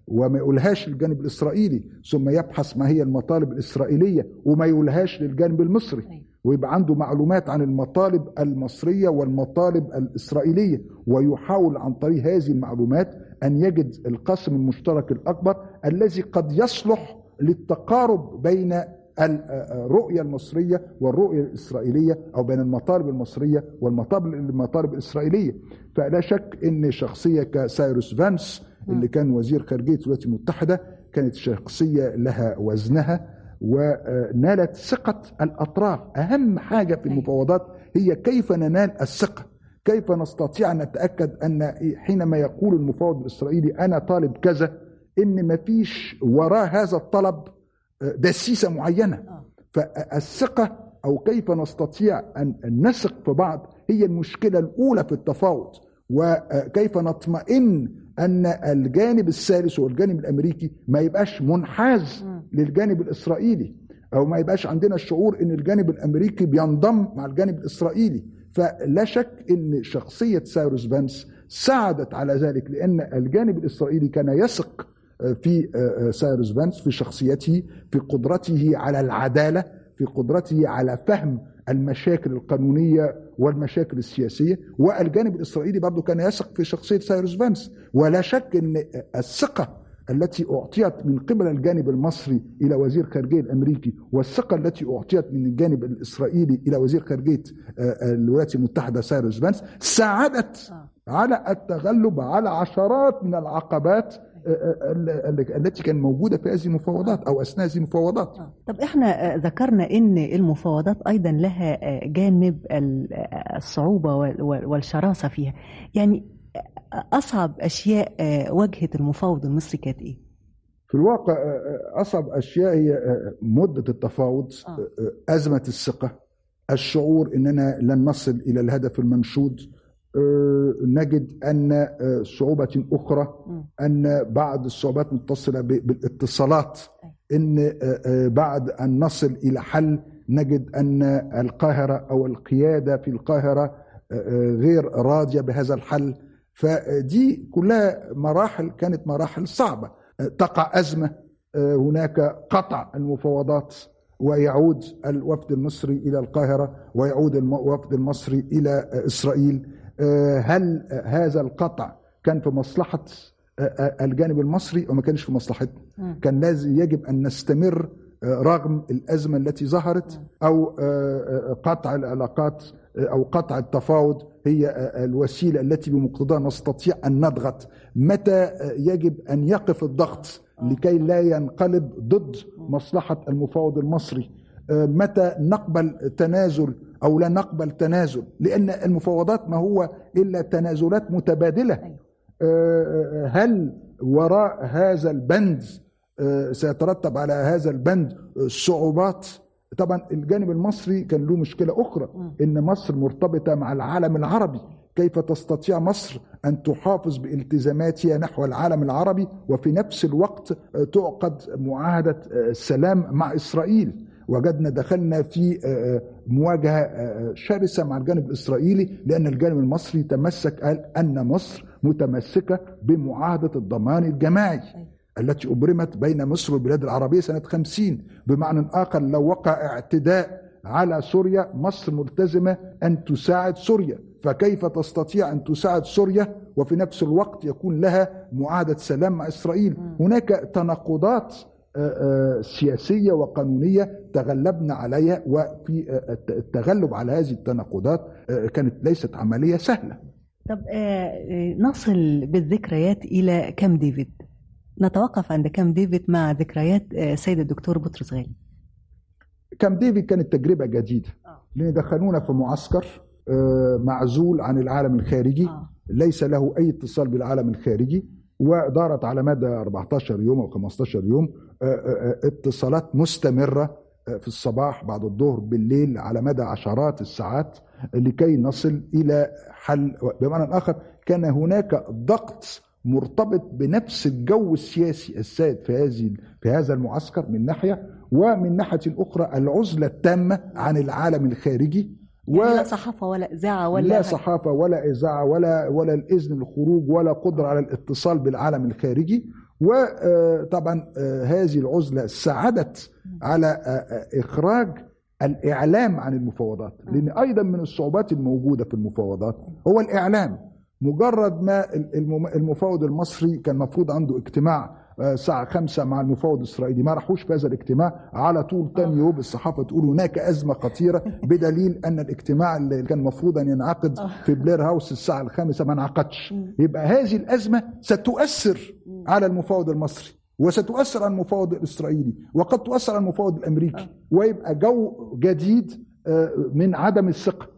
C: وما يقولهاش للجانب الإسرائيلي، ثم يبحث ما هي المطالب الإسرائيلية وما يقولهاش للجانب المصري، ويبقى عنده معلومات عن المطالب المصرية والمطالب الإسرائيلية، ويحاول عن طريق هذه المعلومات أن يجد القاسم المشترك الأكبر الذي قد يصلح للتقارب بين الرؤية المصرية والرؤية الإسرائيلية، أو بين المطالب المصرية والمطالب الإسرائيلية. فلا شك أن شخصية كسايروس فانس اللي كان وزير خارجية الولايات المتحدة كانت شخصية لها وزنها ونالت ثقة الأطراف. أهم حاجة في المفاوضات هي كيف ننال الثقة، كيف نستطيع أن نتأكد أن حينما يقول المفاوض الإسرائيلي أنا طالب كذا، إن مفيش وراء هذا الطلب دسيسة معينة. فالثقة أو كيف نستطيع أن نثق في بعض هي المشكلة الأولى في التفاوض، وكيف نطمئن أن الجانب الثالث والجانب الأمريكي ما يبقاش منحاز للجانب الإسرائيلي، أو ما يبقاش عندنا الشعور أن الجانب الأمريكي بينضم مع الجانب الإسرائيلي. فلا شك أن شخصية سايروس فانس ساعدت على ذلك، لأن الجانب الإسرائيلي كان يثق في سايروس فانس، في شخصيته، في قدرته على العدالة، في قدرته على فهم المشاكل القانونية والمشاكل السياسية، والجانب الإسرائيلي برضو كان يثق في شخصية سايروس فانس. ولا شك أن الثقة التي أعطيت من قبل الجانب المصري إلى وزير خارجية الأمريكي، والثقة التي أعطيت من الجانب الإسرائيلي إلى وزير خارجية الولايات المتحدة سايروس فانس ساعدت على التغلب على عشرات من العقبات التي كانت موجودة في هذه المفاوضات أو أثناء هذه المفاوضات.
B: طب إحنا ذكرنا إن المفاوضات أيضا لها جانب الصعوبة والشراسة فيها، يعني أصعب أشياء واجهت المفاوض المصري كانت إيه؟
C: في الواقع أصعب أشياء هي مدة التفاوض، أزمة الثقة، الشعور أننا لن نصل إلى الهدف المنشود. نجد أن صعوبة أخرى أن بعض الصعوبات متصلة بالاتصالات، أن بعد أن نصل إلى حل نجد أن القاهرة أو القيادة في القاهرة غير راضية بهذا الحل. فدي كلها مراحل كانت مراحل صعبة. تقع أزمة، هناك قطع المفاوضات، ويعود الوفد المصري إلى القاهرة ويعود الوفد المصري إلى إسرائيل. هل هذا القطع كان في مصلحة الجانب المصري أو ما كانش في مصلحتنا؟ كان لازم يجب أن نستمر رغم الأزمة التي ظهرت، أو قطع العلاقات أو قطع التفاوض هي الوسيلة التي بمقتضاها نستطيع أن نضغط. متى يجب أن يقف الضغط لكي لا ينقلب ضد مصلحة المفاوض المصري؟ متى نقبل تنازل أو لا نقبل تنازل؟ لأن المفاوضات ما هو إلا تنازلات متبادلة. هل وراء هذا البند سيترتب على هذا البند صعوبات؟ طبعا الجانب المصري كان له مشكلة أخرى، إن مصر مرتبطة مع العالم العربي. كيف تستطيع مصر أن تحافظ بالتزاماتها نحو العالم العربي وفي نفس الوقت تعقد معاهدة السلام مع إسرائيل؟ وجدنا دخلنا في مواجهة شرسة مع الجانب الإسرائيلي، لأن الجانب المصري تمسك، قال أن مصر متمسكة بمعاهدة الضمان الجماعي التي أبرمت بين مصر والبلاد العربية سنة 50. بمعنى آخر، لو وقع اعتداء على سوريا مصر ملتزمة أن تساعد سوريا. فكيف تستطيع أن تساعد سوريا وفي نفس الوقت يكون لها معاهدة سلام مع إسرائيل؟ هناك تناقضات سياسية وقانونية تغلبنا عليها، وفي التغلب على هذه التناقضات كانت ليست عملية سهلة.
B: طب نصل بالذكريات إلى كامب ديفيد، نتوقف عند كامب ديفيد مع ذكريات سيد الدكتور بطرس غالي.
C: كامب ديفيد كانت تجربة جديدة، لأن دخلونا في معسكر معزول عن العالم الخارجي، ليس له أي اتصال بالعالم الخارجي، ودارت على مدى 14 يوم أو 15 يوم اتصالات مستمرة في الصباح، بعد الظهر، بالليل، على مدى عشرات الساعات لكي نصل إلى حل. بمعنى آخر، كان هناك ضغط مرتبط بنفس الجو السياسي السائد في هذا المعسكر من ناحية، ومن ناحية أخرى العزلة التامة عن العالم الخارجي.
B: يعني لا صحافة ولا إذاعة ولا
C: لا صحافة ولا إذاعة ولا الإذن للخروج ولا قدرة على الاتصال بالعالم الخارجي. وطبعا هذه العزلة ساعدت على إخراج الإعلام عن المفاوضات، لأن أيضا من الصعوبات الموجودة في المفاوضات هو الإعلام. مجرد ما المفاوض المصري كان مفروض عنده اجتماع الساعة 5 مع المفاوض الإسرائيلي، ما راحوش في هذا الاجتماع، على طول تاني يوم الصحافة تقول هناك أزمة خطيرة، بدليل أن الاجتماع اللي كان مفروض أن ينعقد في بلير هاوس الساعة 5 ما انعقدش. يبقى هذه الأزمة ستؤثر على المفاوض المصري، وستؤثر على المفاوض الإسرائيلي، وقد تؤثر على المفاوض الأمريكي، ويبقى جو جديد من عدم الثقة.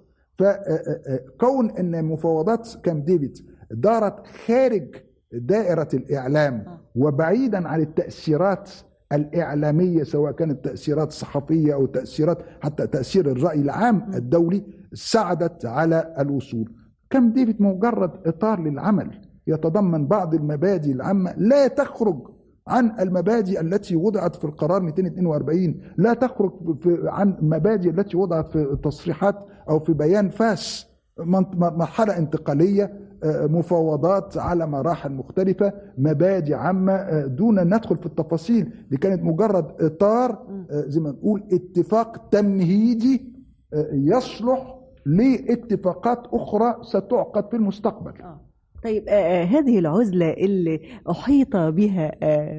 C: فكون أن مفاوضات كامب ديفيد دارت خارج دائرة الإعلام وبعيدا عن التأثيرات الإعلامية، سواء كانت تأثيرات صحفية أو تأثيرات حتى تأثير الرأي العام الدولي، ساعدت على الوصول. كامب ديفيد مجرد إطار للعمل يتضمن بعض المبادئ العامة لا تخرج عن المبادئ التي وضعت في القرار 242، لا تخرج عن المبادئ التي وضعت في تصريحات أو في بيان فاس. مرحلة انتقالية، مفاوضات على مراحل مختلفة، مبادئ عامة دون أن ندخل في التفاصيل. دي كانت مجرد إطار زي ما نقول اتفاق تمهيدي يصلح لاتفاقات أخرى ستعقد في المستقبل.
B: طيب هذه العزلة اللي أحيط بها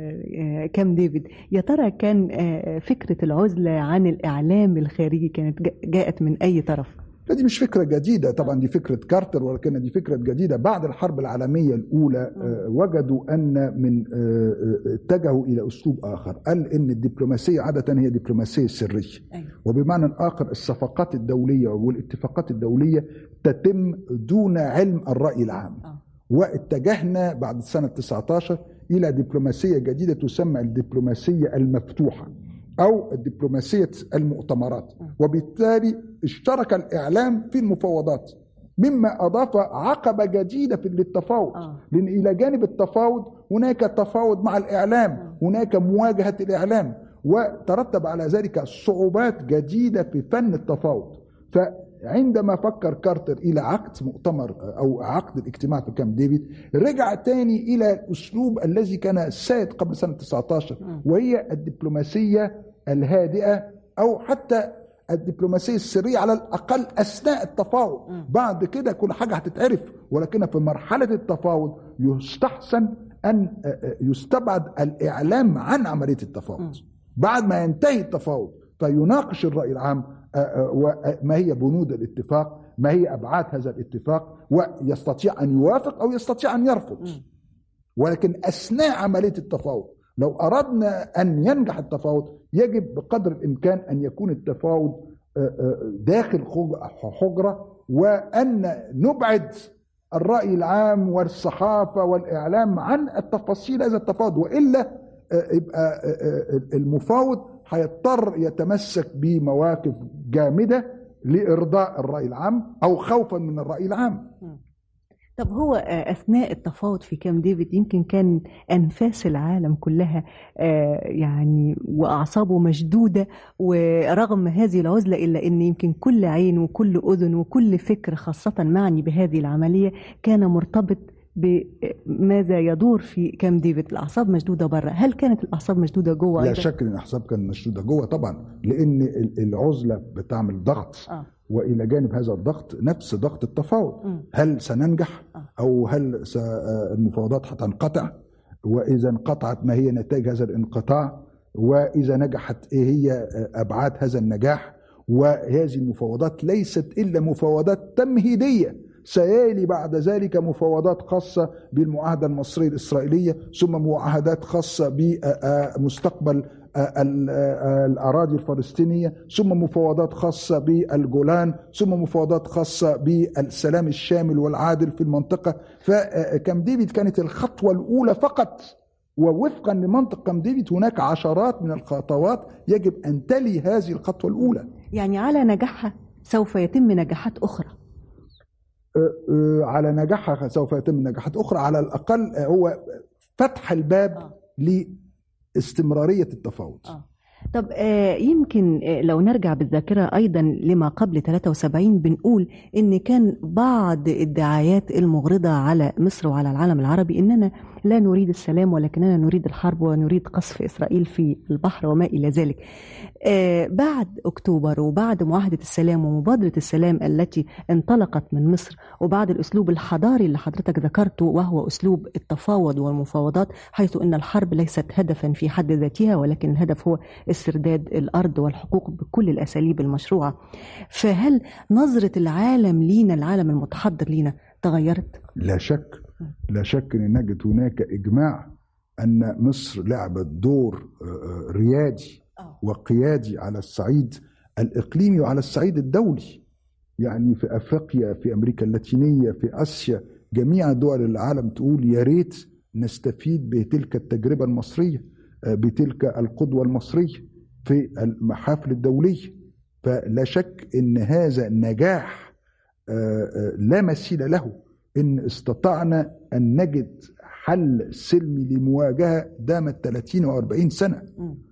B: كامب ديفيد، يا ترى كان فكرة العزلة عن الإعلام الخارجي كانت جاءت من أي طرف؟
C: دي مش فكرة جديدة طبعا، دي فكرة كارتر، ولكن دي فكرة جديدة بعد الحرب العالمية الأولى. وجدوا أن من اتجهوا إلى أسلوب آخر، قال إن الدبلوماسية عادة هي دبلوماسية سرية، وبمعنى آخر الصفقات الدولية والاتفاقات الدولية تتم دون علم الرأي العام. واتجهنا بعد سنة 19 إلى دبلوماسية جديدة تسمى الدبلوماسية المفتوحة أو دبلوماسية المؤتمرات، وبالتالي اشترك الإعلام في المفاوضات، مما أضاف عقبة جديدة في التفاوض. لأن إلى جانب التفاوض هناك تفاوض مع الإعلام، هناك مواجهة الإعلام، وترتب على ذلك صعوبات جديدة في فن التفاوض. فعندما فكر كارتر إلى عقد مؤتمر أو عقد الاجتماع في كامب ديفيد، رجع تاني إلى الأسلوب الذي كان سائد قبل سنة 19، وهي الدبلوماسية الهادئة أو حتى الدبلوماسية السرية على الأقل أثناء التفاوض. بعد كده كل حاجة هتتعرف، ولكن في مرحلة التفاوض يستحسن أن يستبعد الإعلام عن عملية التفاوض. بعد ما ينتهي التفاوض فيناقش الرأي العام وما هي بنود الاتفاق، ما هي أبعاد هذا الاتفاق، ويستطيع أن يوافق أو يستطيع أن يرفض. ولكن أثناء عملية التفاوض لو أردنا أن ينجح التفاوض يجب بقدر الإمكان أن يكون التفاوض داخل حجرة، وأن نبعد الرأي العام والصحافة والإعلام عن التفاصيل هذا التفاوض، وإلا يبقى المفاوض هيضطر يتمسك بمواقف جامدة لإرضاء الرأي العام أو خوفا من الرأي العام.
B: طب هو أثناء التفاوض في كامب ديفيد يمكن كان أنفاس العالم كلها يعني وأعصابه مشدودة، ورغم هذه العزلة إلا أن يمكن كل عين وكل أذن وكل فكر خاصة معني بهذه العملية كان مرتبط بماذا يدور في كامب ديفيد. الأعصاب مشدودة برا، هل كانت الأعصاب مشدودة جوه؟
C: لا شك أن الأعصاب كانت مشدودة جوه طبعا، لأن العزلة بتعمل ضغط، وإلى جانب هذا الضغط نفس ضغط التفاوض. هل سننجح أو هل المفاوضات هتنقطع؟ وإذا انقطعت ما هي نتائج هذا الانقطاع؟ وإذا نجحت إيه هي أبعاد هذا النجاح؟ وهذه المفاوضات ليست إلا مفاوضات تمهيدية، سيالي بعد ذلك مفاوضات خاصة بالمعاهدة المصرية الإسرائيلية، ثم معاهدات خاصة بمستقبل الأراضي الفلسطينية، ثم مفاوضات خاصة بالجولان، ثم مفاوضات خاصة بالسلام الشامل والعادل في المنطقة. فكامب ديفيد كانت الخطوة الأولى فقط، ووفقا لمنطق كامب ديفيد هناك عشرات من الخطوات يجب أن تلي هذه الخطوة الأولى.
B: يعني على نجاحها سوف يتم نجاحات أخرى.
C: على نجاحها سوف يتم نجاحات أخرى، على الأقل هو فتح الباب لاستمرارية التفاوض.
B: طب يمكن لو نرجع بالذاكرة أيضا لما قبل 73 بنقول إن كان بعض الدعايات المغرضة على مصر وعلى العالم العربي إننا لا نريد السلام ولكننا نريد الحرب ونريد قصف إسرائيل في البحر وما إلى ذلك. بعد أكتوبر وبعد معاهدة السلام ومبادرة السلام التي انطلقت من مصر وبعد الأسلوب الحضاري اللي حضرتك ذكرته وهو أسلوب التفاوض والمفاوضات، حيث أن الحرب ليست هدفا في حد ذاتها ولكن الهدف هو استرداد الأرض والحقوق بكل الأساليب المشروعة، فهل نظرة العالم لينا، العالم المتحضر لينا، تغيرت؟
C: لا شك، لا شك أن نجد هناك إجماع أن مصر لعبت دور ريادي وقيادي على الصعيد الإقليمي وعلى الصعيد الدولي. يعني في أفريقيا، في أمريكا اللاتينية، في آسيا، جميع دول العالم تقول يا ريت نستفيد بتلك التجربة المصرية، بتلك القدوة المصرية في المحافل الدولية. فلا شك أن هذا نجاح لا مثيل له، إن استطعنا أن نجد حل سلمي لمواجهة دامت 30 و40 سنة.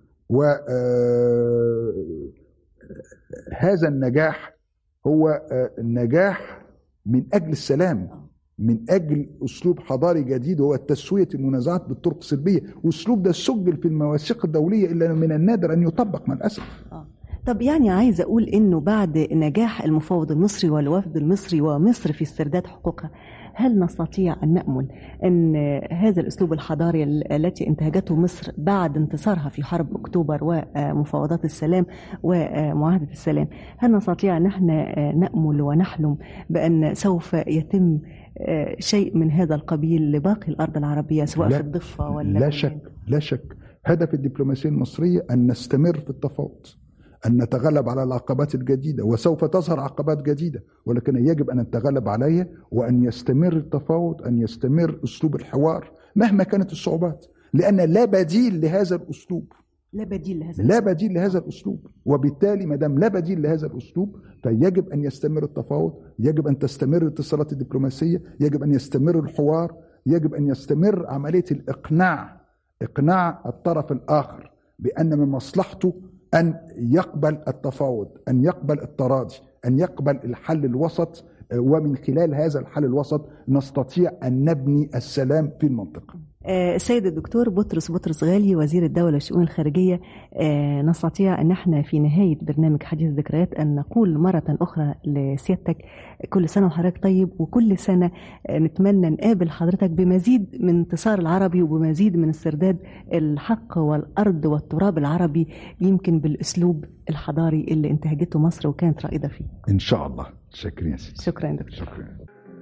C: وهذا النجاح هو نجاح من أجل السلام، من أجل أسلوب حضاري جديد هو تسوية المنازعات بالطرق السلبية، وأسلوب ده سجل في المواثيق الدولية إلا من النادر أن يطبق مع الأسف.
B: طب يعني عايز أقول إنه بعد نجاح المفاوض المصري والوفد المصري ومصر في استرداد حقوقها، هل نستطيع أن نأمل أن هذا الأسلوب الحضاري التي انتهجته مصر بعد انتصارها في حرب أكتوبر ومفاوضات السلام ومعاهدة السلام، هل نستطيع أن احنا نأمل ونحلم بأن سوف يتم شيء من هذا القبيل لباقي الأرض العربية سواء في الضفة ولا؟
C: لا شك، لا شك. هدف الدبلوماسية المصرية أن نستمر في التفاوض، أن نتغلب على العقبات الجديدة، وسوف تظهر عقبات جديدة ولكن يجب أن نتغلب عليها، وأن يستمر التفاوض، أن يستمر أسلوب الحوار مهما كانت الصعوبات، لأن لا بديل لهذا الأسلوب. لا بديل لهذا الأسلوب، وبالتالي ما دام لا بديل لهذا الأسلوب فيجب أن يستمر التفاوض، يجب أن تستمر الاتصالات الدبلوماسية، يجب أن يستمر الحوار، يجب أن يستمر عملية إقناع الطرف الآخر بأن من مصلحته أن يقبل التفاوض، أن يقبل التراضي، أن يقبل الحل الوسط، ومن خلال هذا الحل الوسط نستطيع أن نبني السلام في المنطقة.
B: السيد الدكتور بطرس غالي وزير الدولة للشؤون الخارجية، نستطيع أن احنا في نهاية برنامج حديث الذكريات أن نقول مرة أخرى لسيادتك كل سنة وحضرتك طيب، وكل سنة نتمنى نقابل حضرتك بمزيد من انتصار العربي وبمزيد من استرداد الحق والأرض والتراب العربي، يمكن بالأسلوب الحضاري اللي انتهجته مصر وكانت رائدة فيه
C: إن شاء الله. شكرا.
B: شكرا دكتور.
C: شكرا.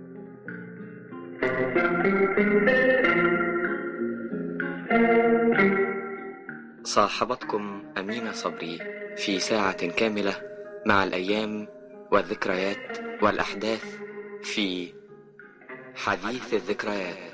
A: صاحبتكم أمينة صبري في ساعة كاملة مع الأيام والذكريات والأحداث في حديث الذكريات.